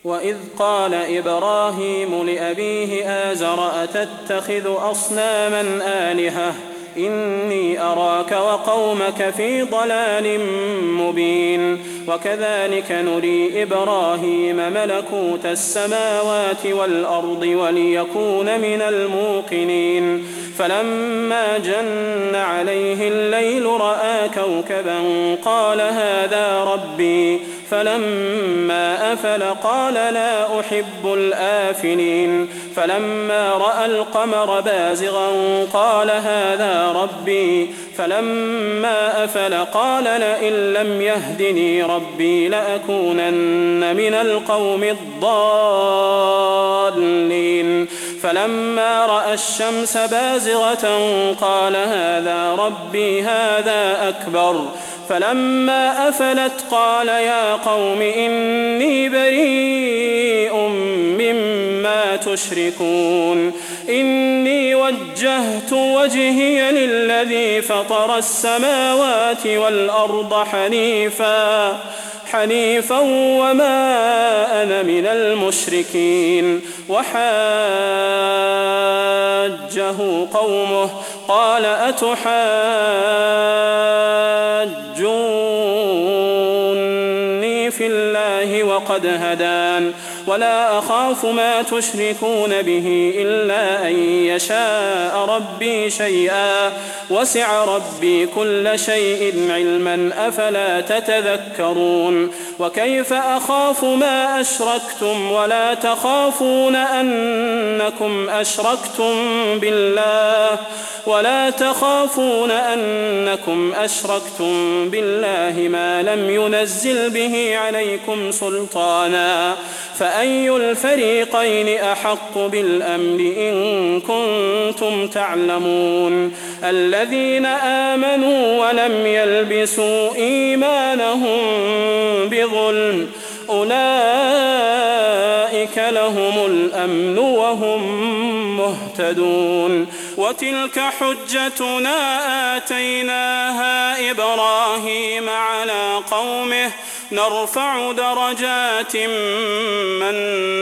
وإذ قال إبراهيم لأبيه آزر أتتخذ أصناما آلهة إني أراك وقومك في ضلال مبين وكذلك نري إبراهيم ملكوت السماوات والأرض وليكون من الموقنين فلما جن عليه الليل رأى كوكبا قال هذا ربي فلما أفل قال لا أحب الآفلين فلما رأى القمر بازغا قال هذا ربي فلما أفل قال لئن لم يهدني ربي لأكونن من القوم الضالين فلما رأى الشمس بازغة قال هذا ربي هذا أكبر فلما أفلت قال يا قوم إني بريء مما تشركون إني وجهت وجهي للذي فطر السماوات والأرض حنيفا وما أنا من المشركين وحاجه قومه قال أتحاجوني في الله وقد هدان ولا أخاف ما تشركون به إلا أن يشاء ربي شيئا وسع ربي كل شيء علما أفلا تتذكرون وكيف أخاف ما أشركتم ولا تخافون أنكم أشركتم بالله ما لم ينزل به عليكم سلطانا فأي الفريقين أحق بالأمن إن كنتم تعلمون الذين آمنوا ولم يلبسوا إيمانهم بظلم أولئك لهم الأمن وهم مهتدون وتلك حجتنا آتيناها إبراهيم على قومه نرفع درجات من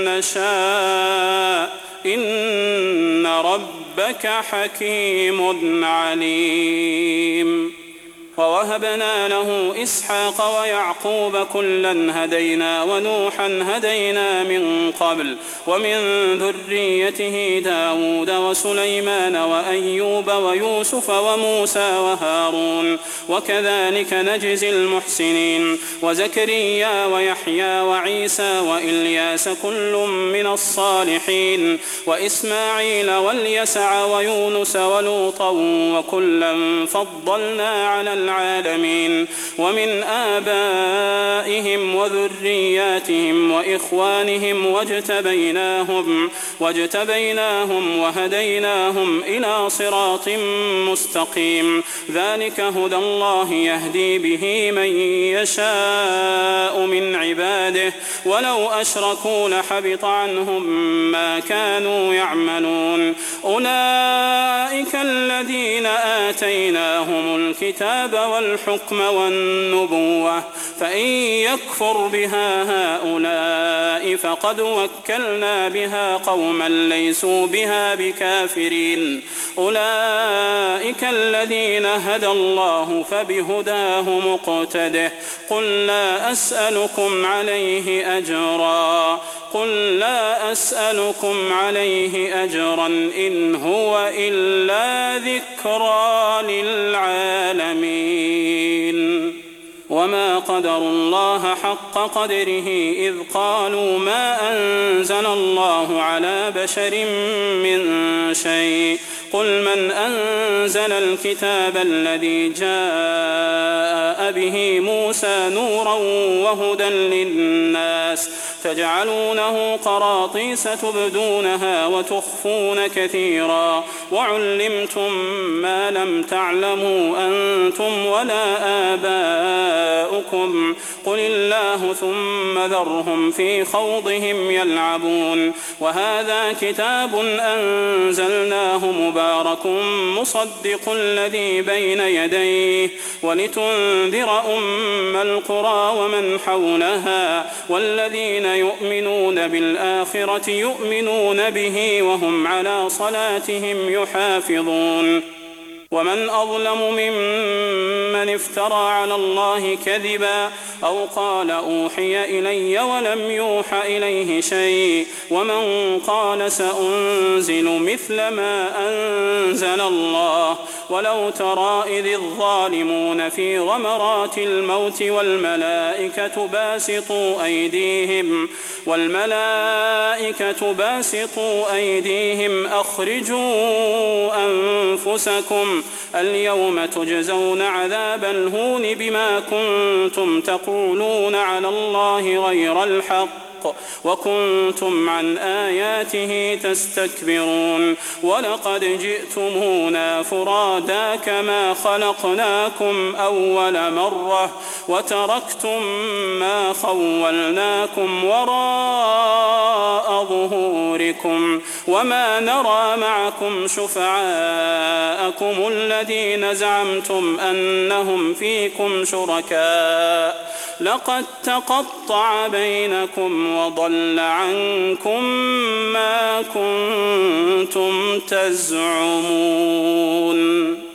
نشاء إن ربك حكيم عليم ووهبنا له إسحاق ويعقوب كلا هدينا ونوحا هدينا من قبل ومن ذريته داود وسليمان وأيوب ويوسف وموسى وهارون وكذلك نجزي المحسنين وزكريا ويحيى وعيسى وإلياس كل من الصالحين وإسماعيل واليسع ويونس ولوطا وكلا فضلنا على العالمين ومن آبائهم وذرياتهم وإخوانهم واجتبيناهم وهديناهم إلى صراط مستقيم ذلك هدى الله يهدي به من يشاء من عباده ولو أشركوا لحبط عنهم ما كانوا يعملون أولئك الذين آتيناهم الكتاب والحكم والنبوة فإن يكفر بها هؤلاء فقد وكلنا بها قوما ليسوا بها بكافرين أولئك الذين هدى الله فبهداه مقتده قل لا أسألكم عليه أجرا إن هو إلا ذكرى للعالمين وما قدروا الله حق قدره إذ قالوا ما أنزل الله على بشر من شيء قل من أنزل الكتاب الذي جاء به موسى نورا وهدى للناس تجعلونه قراطيس تبدونها وتخفون كثيرا وعلمتم ما لم تعلموا أنتم ولا آباؤكم قل الله ثم ذرهم في خوضهم يلعبون وهذا كتاب أنزلناه مبارك مصدق الذي بين يديه ولتنذر أم القرى ومن حولها والذين يؤمنون بالآخرة يؤمنون به وهم على صلاتهم يحافظون ومن أظلم ممن افترى على الله كذبا أو قال أوحي إلي ولم يوح إليه شيء ومن قال سأنزل مثل ما أنزل الله ولو ترى إذ الظالمون في غمرات الموت والملائكة باسطوا أيديهم أخرجوا أنفسكم اليوم تجزون عذاب الهون بما كنتم تقولون على الله غير الحق وكنتم عن آياته تستكبرون ولقد جئتمونا فرادا كما خلقناكم أول مرة وتركتم ما خولناكم وراء ظهوركم وما نرى معكم شفعاءكم الذين زعمتم أنهم فيكم شركاء لقد تقطع بينكم وضل عنكم ما كنتم تزعمون